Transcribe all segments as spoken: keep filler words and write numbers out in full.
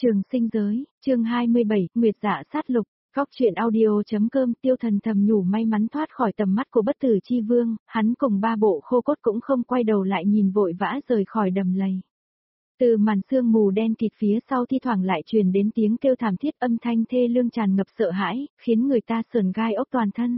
Trường sinh giới, chương hai mươi bảy, Nguyệt Dạ sát lục, góc truyện audio.com. Tiêu Thần thầm nhủ may mắn thoát khỏi tầm mắt của Bất Tử Chi Vương, hắn cùng ba bộ khô cốt cũng không quay đầu lại nhìn vội vã rời khỏi đầm lầy. Từ màn sương mù đen kịt phía sau thi thoảng lại truyền đến tiếng kêu thảm thiết, âm thanh thê lương tràn ngập sợ hãi, khiến người ta sờn gai ốc toàn thân.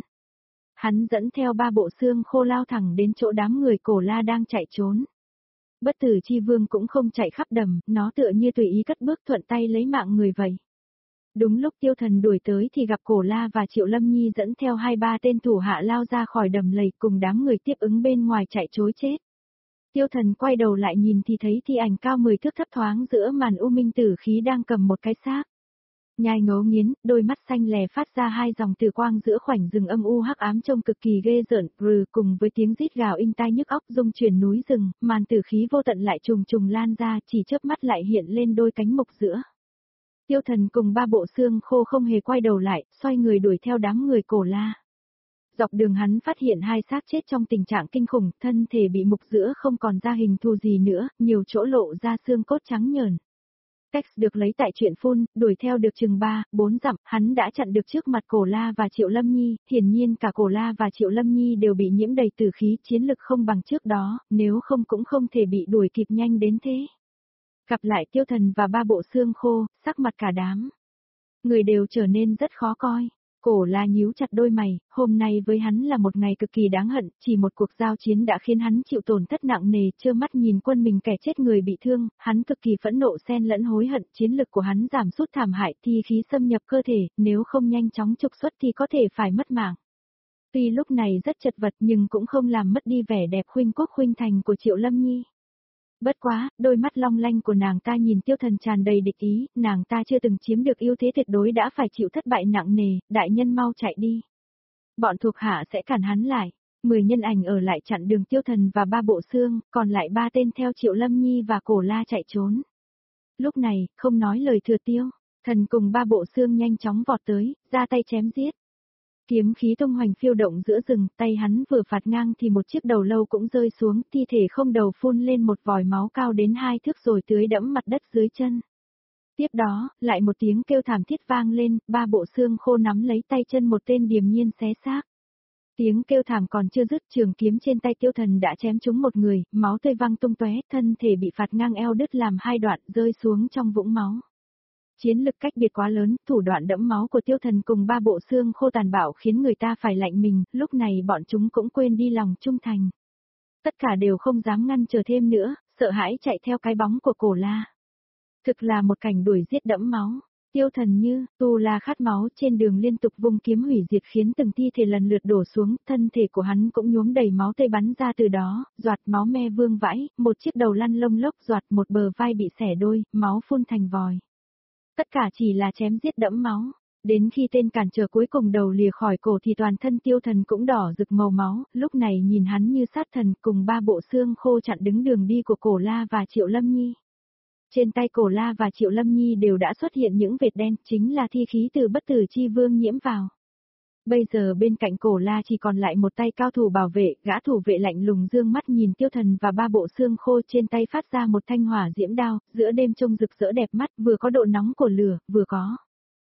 Hắn dẫn theo ba bộ xương khô lao thẳng đến chỗ đám người Cổ La đang chạy trốn. Bất Tử Chi Vương cũng không chạy khắp đầm, nó tựa như tùy ý cất bước thuận tay lấy mạng người vậy. Đúng lúc Tiêu Thần đuổi tới thì gặp Cổ La và Triệu Lâm Nhi dẫn theo hai ba tên thủ hạ lao ra khỏi đầm lầy cùng đám người tiếp ứng bên ngoài chạy trối chết. Tiêu Thần quay đầu lại nhìn thì thấy thi ảnh cao mười thước thấp thoáng giữa màn u minh tử khí đang cầm một cái xác. Nhai ngấu nghiến, đôi mắt xanh lè phát ra hai dòng tử quang giữa khoảnh rừng âm u hắc ám trông cực kỳ ghê rợn, rừ cùng với tiếng rít gào inh tai nhức óc rung chuyển núi rừng, màn tử khí vô tận lại trùng trùng lan ra, chỉ chớp mắt lại hiện lên đôi cánh mộc giữa. Tiêu Thần cùng ba bộ xương khô không hề quay đầu lại, xoay người đuổi theo đám người Cổ La. Dọc đường hắn phát hiện hai xác chết trong tình trạng kinh khủng, thân thể bị mục giữa không còn ra hình thù gì nữa, nhiều chỗ lộ ra xương cốt trắng nhờn. Cách được lấy tại chuyện phun, đuổi theo được chừng ba, bốn dặm, hắn đã chặn được trước mặt Cổ La và Triệu Lâm Nhi, hiển nhiên cả Cổ La và Triệu Lâm Nhi đều bị nhiễm đầy tử khí, chiến lực không bằng trước đó, nếu không cũng không thể bị đuổi kịp nhanh đến thế. Gặp lại Tiêu Thần và ba bộ xương khô, sắc mặt cả đám người đều trở nên rất khó coi. Cổ La nhíu chặt đôi mày, hôm nay với hắn là một ngày cực kỳ đáng hận, chỉ một cuộc giao chiến đã khiến hắn chịu tổn thất nặng nề, trơ mắt nhìn quân mình kẻ chết người bị thương, hắn cực kỳ phẫn nộ xen lẫn hối hận, chiến lực của hắn giảm sút thảm hại, thi khí xâm nhập cơ thể, nếu không nhanh chóng trục xuất thì có thể phải mất mạng. Tuy lúc này rất chật vật nhưng cũng không làm mất đi vẻ đẹp khuynh quốc khuynh thành của Triệu Lâm Nhi. Bất quá, đôi mắt long lanh của nàng ta nhìn Tiêu Thần tràn đầy địch ý, nàng ta chưa từng chiếm được ưu thế tuyệt đối đã phải chịu thất bại nặng nề, đại nhân mau chạy đi. Bọn thuộc hạ sẽ cản hắn lại. Mười nhân ảnh ở lại chặn đường Tiêu Thần và ba bộ xương, còn lại ba tên theo Triệu Lâm Nhi và Cổ La chạy trốn. Lúc này, không nói lời thừa Tiêu, Thần cùng ba bộ xương nhanh chóng vọt tới, ra tay chém giết. Kiếm khí tung hoành phiêu động giữa rừng, tay hắn vừa phạt ngang thì một chiếc đầu lâu cũng rơi xuống, thi thể không đầu phun lên một vòi máu cao đến hai thước rồi tưới đẫm mặt đất dưới chân. Tiếp đó, lại một tiếng kêu thảm thiết vang lên, ba bộ xương khô nắm lấy tay chân một tên điềm nhiên xé xác. Tiếng kêu thảm còn chưa dứt, trường kiếm trên tay Tiêu Thần đã chém trúng một người, máu tươi văng tung tóe, thân thể bị phạt ngang eo đứt làm hai đoạn rơi xuống trong vũng máu. Chiến lực cách biệt quá lớn, thủ đoạn đẫm máu của Tiêu Thần cùng ba bộ xương khô tàn bạo khiến người ta phải lạnh mình, lúc này bọn chúng cũng quên đi lòng trung thành. Tất cả đều không dám ngăn chờ thêm nữa, sợ hãi chạy theo cái bóng của Cổ La. Thực là một cảnh đuổi giết đẫm máu. Tiêu Thần như, tu la khát máu trên đường liên tục vung kiếm hủy diệt khiến từng thi thể lần lượt đổ xuống, thân thể của hắn cũng nhuốm đầy máu tươi bắn ra từ đó, giọt máu me vương vãi, một chiếc đầu lăn lông lốc giọt, một bờ vai bị xẻ đôi, máu phun thành vòi. Tất cả chỉ là chém giết đẫm máu, đến khi tên cản trở cuối cùng đầu lìa khỏi cổ thì toàn thân Tiêu Thần cũng đỏ rực màu máu, lúc này nhìn hắn như sát thần cùng ba bộ xương khô chặn đứng đường đi của Cổ La và Triệu Lâm Nhi. Trên tay Cổ La và Triệu Lâm Nhi đều đã xuất hiện những vệt đen, chính là thi khí từ Bất Tử Chi Vương nhiễm vào. Bây giờ bên cạnh Cổ La chỉ còn lại một tay cao thủ bảo vệ, gã thủ vệ lạnh lùng dương mắt nhìn Tiêu Thần và ba bộ xương khô trên tay phát ra một thanh hỏa diễm đao, giữa đêm trông rực rỡ đẹp mắt, vừa có độ nóng của lửa, vừa có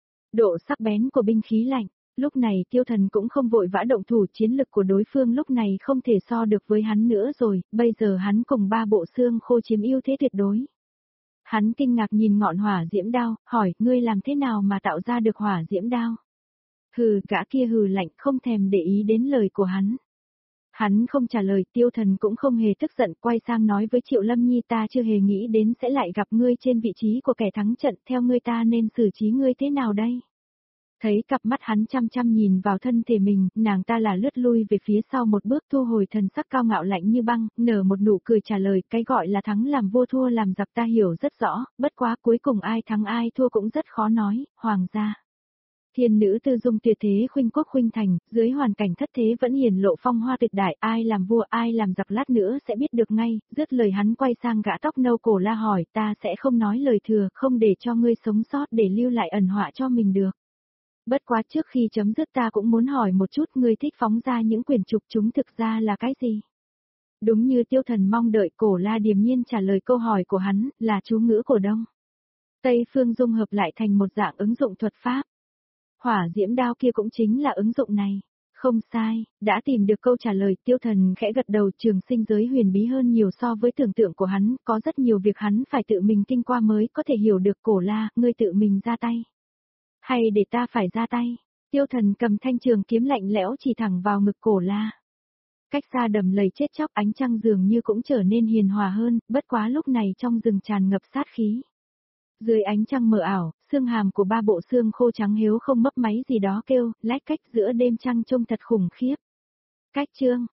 độ sắc bén của binh khí lạnh. Lúc này Tiêu Thần cũng không vội vã động thủ, chiến lực của đối phương lúc này không thể so được với hắn nữa rồi, bây giờ hắn cùng ba bộ xương khô chiếm ưu thế tuyệt đối. Hắn kinh ngạc nhìn ngọn hỏa diễm đao, hỏi, ngươi làm thế nào mà tạo ra được hỏa diễm đao? Hừ, gã kia hừ lạnh, không thèm để ý đến lời của hắn. Hắn không trả lời, Tiêu Thần cũng không hề tức giận, quay sang nói với Triệu Lâm Nhi, ta chưa hề nghĩ đến sẽ lại gặp ngươi trên vị trí của kẻ thắng trận, theo ngươi ta nên xử trí ngươi thế nào đây? Thấy cặp mắt hắn chăm chăm nhìn vào thân thể mình, nàng ta là lướt lui về phía sau một bước, thu hồi thần sắc cao ngạo lạnh như băng, nở một nụ cười trả lời, cái gọi là thắng làm vua thua làm giặc ta hiểu rất rõ, bất quá cuối cùng ai thắng ai thua cũng rất khó nói, hoàng gia. Thiên nữ tư dung tuyệt thế khuynh quốc khuynh thành, dưới hoàn cảnh thất thế vẫn hiển lộ phong hoa tuyệt đại, ai làm vua ai làm giặc lát nữa sẽ biết được ngay, dứt lời hắn quay sang gã tóc nâu Cổ La hỏi, ta sẽ không nói lời thừa, không để cho ngươi sống sót để lưu lại ẩn họa cho mình được. Bất quá trước khi chấm dứt ta cũng muốn hỏi một chút, ngươi thích phóng ra những quyển trục chúng thực ra là cái gì? Đúng như Tiêu Thần mong đợi, Cổ La điềm nhiên trả lời câu hỏi của hắn, là chú ngữ cổ đông. Tây phương dung hợp lại thành một dạng ứng dụng thuật pháp. Hỏa diễm đao kia cũng chính là ứng dụng này. Không sai, đã tìm được câu trả lời, Tiêu Thần khẽ gật đầu. Trường sinh giới huyền bí hơn nhiều so với tưởng tượng của hắn, có rất nhiều việc hắn phải tự mình kinh qua mới có thể hiểu được. Cổ La, ngươi tự mình ra tay. Hay để ta phải ra tay? Tiêu Thần cầm thanh trường kiếm lạnh lẽo chỉ thẳng vào ngực Cổ La. Cách xa đầm lầy chết chóc, ánh trăng dường như cũng trở nên hiền hòa hơn, bất quá lúc này trong rừng tràn ngập sát khí. Dưới ánh trăng mờ ảo, xương hàm của ba bộ xương khô trắng hiếu không mấp máy gì đó kêu, lách cách giữa đêm trăng trông thật khủng khiếp. Cách chương,